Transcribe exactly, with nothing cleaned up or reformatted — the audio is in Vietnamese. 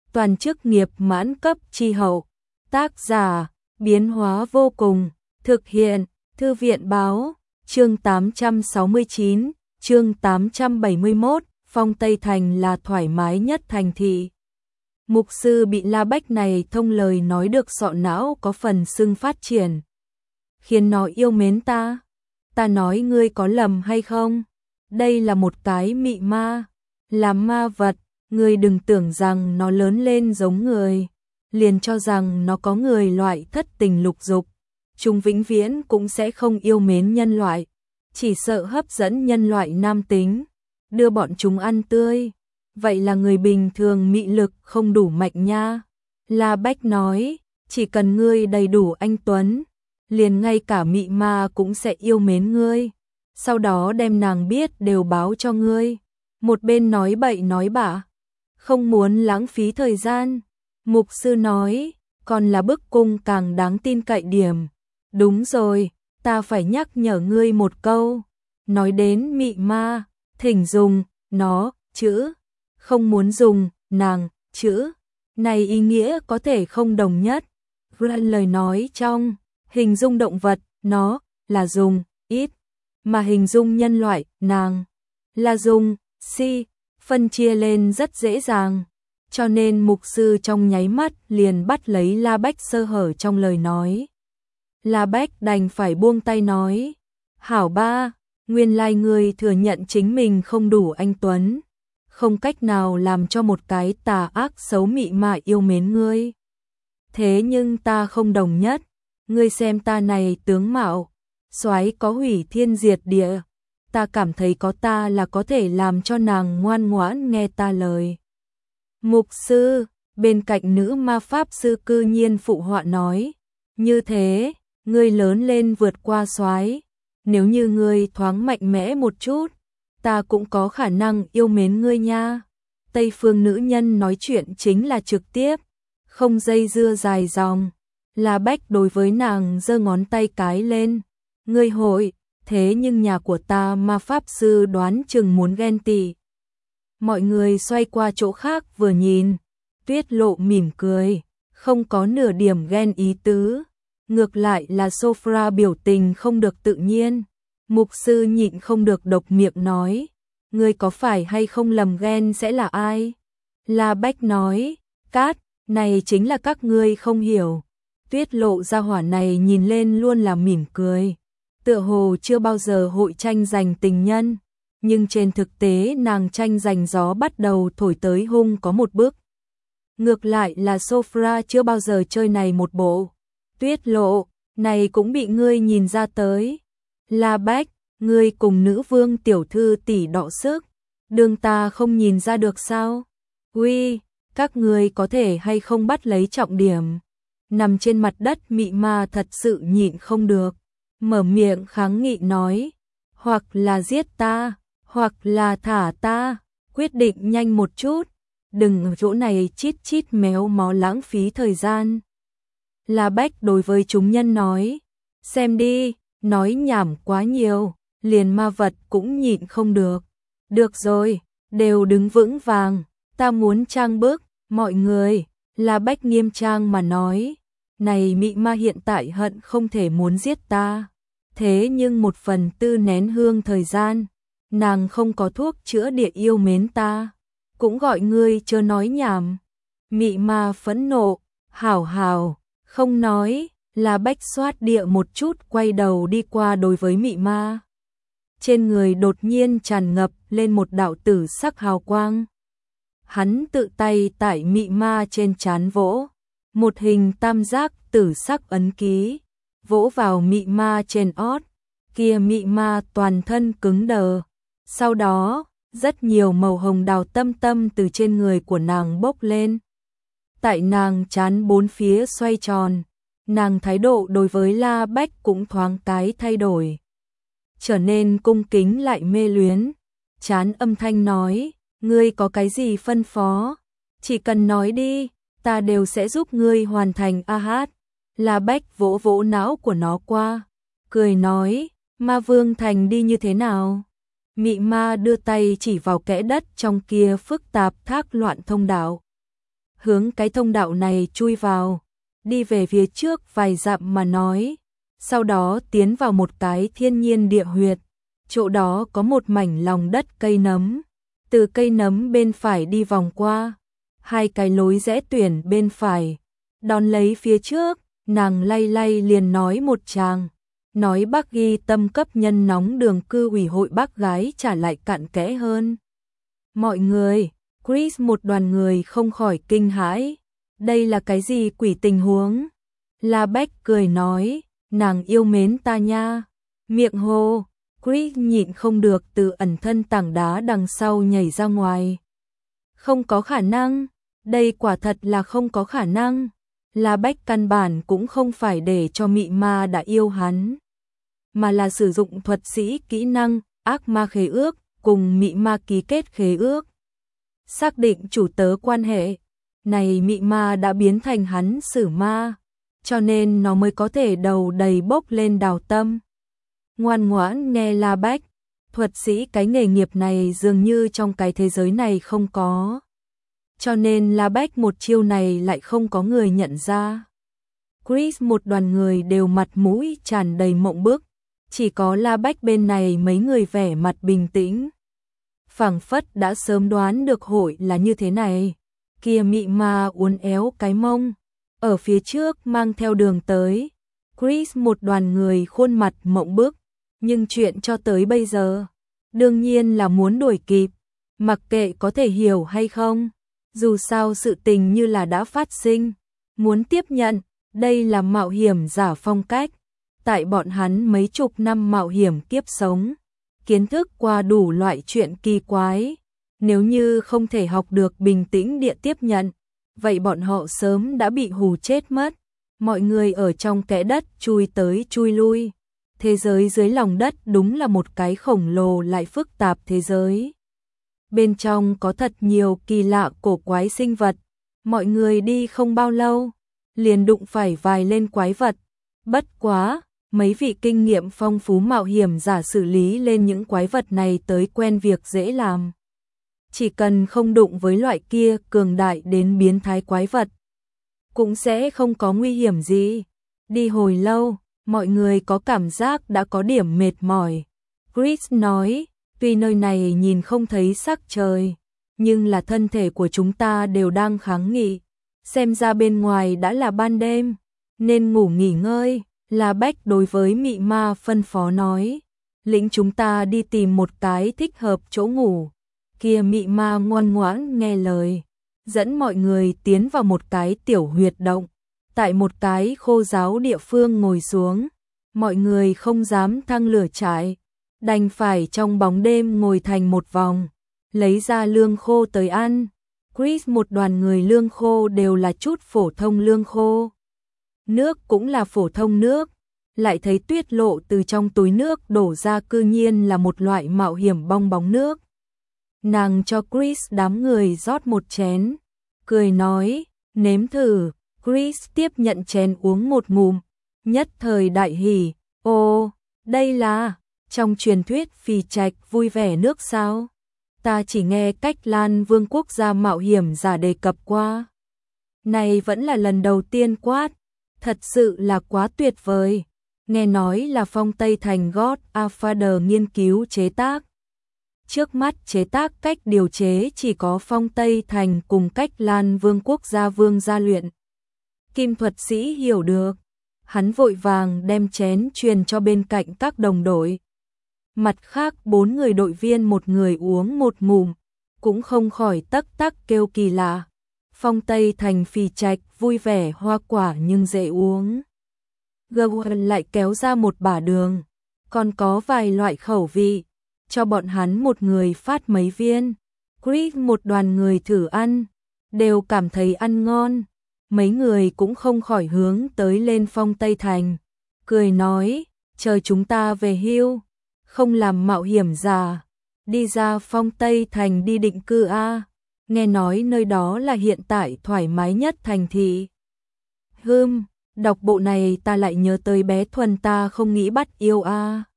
toàn chức nghiệp mãn cấp chi hậu. Tác giả, biến hóa vô cùng, thực hiện, thư viện báo, chương tám trăm sáu mươi chín, chương tám trăm bảy mươi mốt, Phong Tây Thành là thoải mái nhất thành thị. Mục sư bị La Bách này thông lời nói được sọ não có phần sưng phát triển. Khiến nó yêu mến ta. Ta nói ngươi có lầm hay không? Đây là một cái mị ma, là ma vật, ngươi đừng tưởng rằng nó lớn lên giống người, liền cho rằng nó có người loại thất tình lục dục, chúng vĩnh viễn cũng sẽ không yêu mến nhân loại, chỉ sợ hấp dẫn nhân loại nam tính, đưa bọn chúng ăn tươi. Vậy là người bình thường mị lực không đủ mạnh nha. La Bách nói, chỉ cần ngươi đầy đủ anh tuấn, liền ngay cả mị ma cũng sẽ yêu mến ngươi, sau đó đem nàng biết đều báo cho ngươi. Một bên nói bậy nói bạ, không muốn lãng phí thời gian. Mục sư nói, còn là bức cung càng đáng tin cậy điểm. Đúng rồi, ta phải nhắc nhở ngươi một câu. Nói đến mị ma, thỉnh dùng nó chữ, không muốn dùng nàng chữ. Này ý nghĩa có thể không đồng nhất. Lời nói trong hình dung động vật, nó là dùng ít, mà hình dung nhân loại, nàng là dùng si, phân chia lên rất dễ dàng. Cho nên mục sư trong nháy mắt liền bắt lấy La Bách sơ hở trong lời nói. La Bách đành phải buông tay nói, hảo ba, nguyên lai ngươi thừa nhận chính mình không đủ anh tuấn, không cách nào làm cho một cái tà ác xấu mị mà yêu mến ngươi. Thế nhưng ta không đồng nhất, ngươi xem ta này tướng mạo, soái có hủy thiên diệt địa, ta cảm thấy có ta là có thể làm cho nàng ngoan ngoãn nghe ta lời. Mục sư, bên cạnh nữ ma pháp sư cư nhiên phụ họa nói, như thế, ngươi lớn lên vượt qua soái, nếu như ngươi thoáng mạnh mẽ một chút, ta cũng có khả năng yêu mến ngươi nha. Tây phương nữ nhân nói chuyện chính là trực tiếp, không dây dưa dài dòng. La Bách đối với nàng giơ ngón tay cái lên, ngươi hội, thế nhưng nhà của ta ma pháp sư đoán chừng muốn ghen tị. Mọi người xoay qua chỗ khác vừa nhìn, Tuyết Lộ mỉm cười, không có nửa điểm ghen ý tứ, ngược lại là Sophia biểu tình không được tự nhiên. Mục sư nhịn không được độc miệng nói, ngươi có phải hay không lầm ghen sẽ là ai? La Bách nói, cát, này chính là các ngươi không hiểu. Tuyết Lộ gia hỏa này nhìn lên luôn là mỉm cười, tựa hồ chưa bao giờ hội tranh giành tình nhân, nhưng trên thực tế nàng tranh giành gió bắt đầu thổi tới hung có một bước. Ngược lại là Sophia chưa bao giờ chơi này một bộ. Tuyết Lộ, này cũng bị ngươi nhìn ra tới. La Bách, ngươi cùng nữ vương tiểu thư tỷ đọ sức, đương ta không nhìn ra được sao? Uy, các ngươi có thể hay không bắt lấy trọng điểm. Nằm trên mặt đất mị ma thật sự nhịn không được, mở miệng kháng nghị nói, hoặc là giết ta, hoặc là thả ta, quyết định nhanh một chút, đừng ở chỗ này chít chít méo mó lãng phí thời gian. La Bách đối với chúng nhân nói, xem đi, nói nhảm quá nhiều, liền ma vật cũng nhịn không được. Được rồi, đều đứng vững vàng, ta muốn trang bức, mọi người. La Bách nghiêm trang mà nói, này mị ma hiện tại hận không thể muốn giết ta, thế nhưng một phần tư nén hương thời gian, nàng không có thuốc chữa địa yêu mến ta, cũng gọi ngươi chớ nói nhảm. Mị ma phẫn nộ, hảo hảo, không nói. La Bách xoát địa một chút quay đầu đi qua đối với mị ma. Trên người đột nhiên tràn ngập lên một đạo tử sắc hào quang. Hắn tự tay tại mị ma trên trán vỗ, một hình tam giác tử sắc ấn ký, vỗ vào mị ma trên ót, kia mị ma toàn thân cứng đờ. Sau đó, rất nhiều màu hồng đào tâm tâm từ trên người của nàng bốc lên. Tại nàng trán bốn phía xoay tròn, nàng thái độ đối với La Bách cũng thoáng cái thay đổi, trở nên cung kính lại mê luyến. Chán âm thanh nói, ngươi có cái gì phân phó, chỉ cần nói đi, ta đều sẽ giúp ngươi hoàn thành. A hát. La Bách vỗ vỗ não của nó qua, cười nói, Ma Vương Thành đi như thế nào? Mị ma đưa tay chỉ vào kẽ đất trong kia phức tạp thác loạn thông đạo. hướng cái thông đạo này chui vào, đi về phía trước vài dặm mà nói, sau đó tiến vào một cái thiên nhiên địa huyệt, chỗ đó có một mảnh lòng đất cây nấm, từ cây nấm bên phải đi vòng qua, hai cái lối rẽ tuyển bên phải, đón lấy phía trước, nàng lay lay liền nói một tràng, nói bác ghi tâm cấp nhân nóng đường cư ủy hội bác gái trả lại cặn kẽ hơn. Mọi người, Chris một đoàn người không khỏi kinh hãi, đây là cái gì quỷ tình huống? La Bách cười nói, nàng yêu mến ta nha, miệng hô, Chris nhịn không được từ ẩn thân tảng đá đằng sau nhảy ra ngoài. Không có khả năng, đây quả thật là không có khả năng. La Bách căn bản cũng không phải để cho mị ma đã yêu hắn, mà là sử dụng thuật sĩ kỹ năng ác ma khế ước cùng mị ma ký kết khế ước. Xác định chủ tớ quan hệ, này mị ma đã biến thành hắn sử ma, cho nên nó mới có thể đầu đầy bốc lên đào tâm. Ngoan ngoãn nghe La Bách, thuật sĩ cái nghề nghiệp này dường như trong cái thế giới này không có. Cho nên La Bách một chiêu này lại không có người nhận ra. Chris một đoàn người đều mặt mũi tràn đầy mộng bức, chỉ có La Bách bên này mấy người vẻ mặt bình tĩnh. Phảng phất đã sớm đoán được hội là như thế này. Kia mị ma uốn éo cái mông, ở phía trước mang theo đường tới. Chris một đoàn người khuôn mặt mộng bức, nhưng chuyện cho tới bây giờ, đương nhiên là muốn đuổi kịp, mặc kệ có thể hiểu hay không. Dù sao sự tình như là đã phát sinh, muốn tiếp nhận, đây là mạo hiểm giả phong cách. Tại bọn hắn mấy chục năm mạo hiểm kiếp sống, kiến thức qua đủ loại chuyện kỳ quái. Nếu như không thể học được bình tĩnh địa tiếp nhận, vậy bọn họ sớm đã bị hù chết mất. Mọi người ở trong kẽ đất chui tới chui lui. Thế giới dưới lòng đất đúng là một cái khổng lồ lại phức tạp thế giới. Bên trong có thật nhiều kỳ lạ cổ quái sinh vật. Mọi người đi không bao lâu, liền đụng phải vài lên quái vật. Bất quá, mấy vị kinh nghiệm phong phú mạo hiểm giả xử lý lên những quái vật này tới quen việc dễ làm. Chỉ cần không đụng với loại kia cường đại đến biến thái quái vật, cũng sẽ không có nguy hiểm gì. Đi hồi lâu, mọi người có cảm giác đã có điểm mệt mỏi. Chris nói, tuy nơi này nhìn không thấy sắc trời, nhưng là thân thể của chúng ta đều đang kháng nghị. Xem ra bên ngoài đã là ban đêm, nên ngủ nghỉ ngơi. La Bách đối với mị ma phân phó nói, lĩnh chúng ta đi tìm một cái thích hợp chỗ ngủ. Kia mị ma ngoan ngoãn nghe lời, dẫn mọi người tiến vào một cái tiểu huyệt động, tại một cái khô ráo địa phương ngồi xuống. Mọi người không dám thăng lửa trại, đành phải trong bóng đêm ngồi thành một vòng, lấy ra lương khô tới ăn. Chris một đoàn người lương khô đều là chút phổ thông lương khô. Nước cũng là phổ thông nước, lại thấy Tuyết Lộ từ trong túi nước đổ ra cư nhiên là một loại mạo hiểm bong bóng nước. Nàng cho Chris đám người rót một chén, cười nói, nếm thử. Chris tiếp nhận chén uống một ngụm, nhất thời đại hỉ, ô, đây là, trong truyền thuyết phì trạch vui vẻ nước sao? Ta chỉ nghe Cách Lan Vương quốc gia mạo hiểm giả đề cập qua. Này vẫn là lần đầu tiên quát, thật sự là quá tuyệt vời. Nghe nói là Phong Tây Thành God Father nghiên cứu chế tác. Trước mắt chế tác cách điều chế chỉ có Phong Tây Thành cùng Cách Lan Vương quốc gia vương gia luyện. Kim thuật sĩ hiểu được, hắn vội vàng đem chén truyền cho bên cạnh các đồng đội. Mặt khác bốn người đội viên một người uống một ngụm, cũng không khỏi tắc tắc kêu kỳ lạ. Phong Tây Thành phì trạch vui vẻ hoa quả nhưng dễ uống. Gwen lại kéo ra một bả đường, còn có vài loại khẩu vị, cho bọn hắn một người phát mấy viên. Chris một đoàn người thử ăn, đều cảm thấy ăn ngon. Mấy người cũng không khỏi hướng tới lên Phong Tây Thành, cười nói, chờ chúng ta về hưu, không làm mạo hiểm giả, đi ra Phong Tây Thành đi định cư a. Nghe nói nơi đó là hiện tại thoải mái nhất thành thị. Hừm, đọc bộ này ta lại nhớ tới bé Thuần ta không nghĩ bắt yêu a.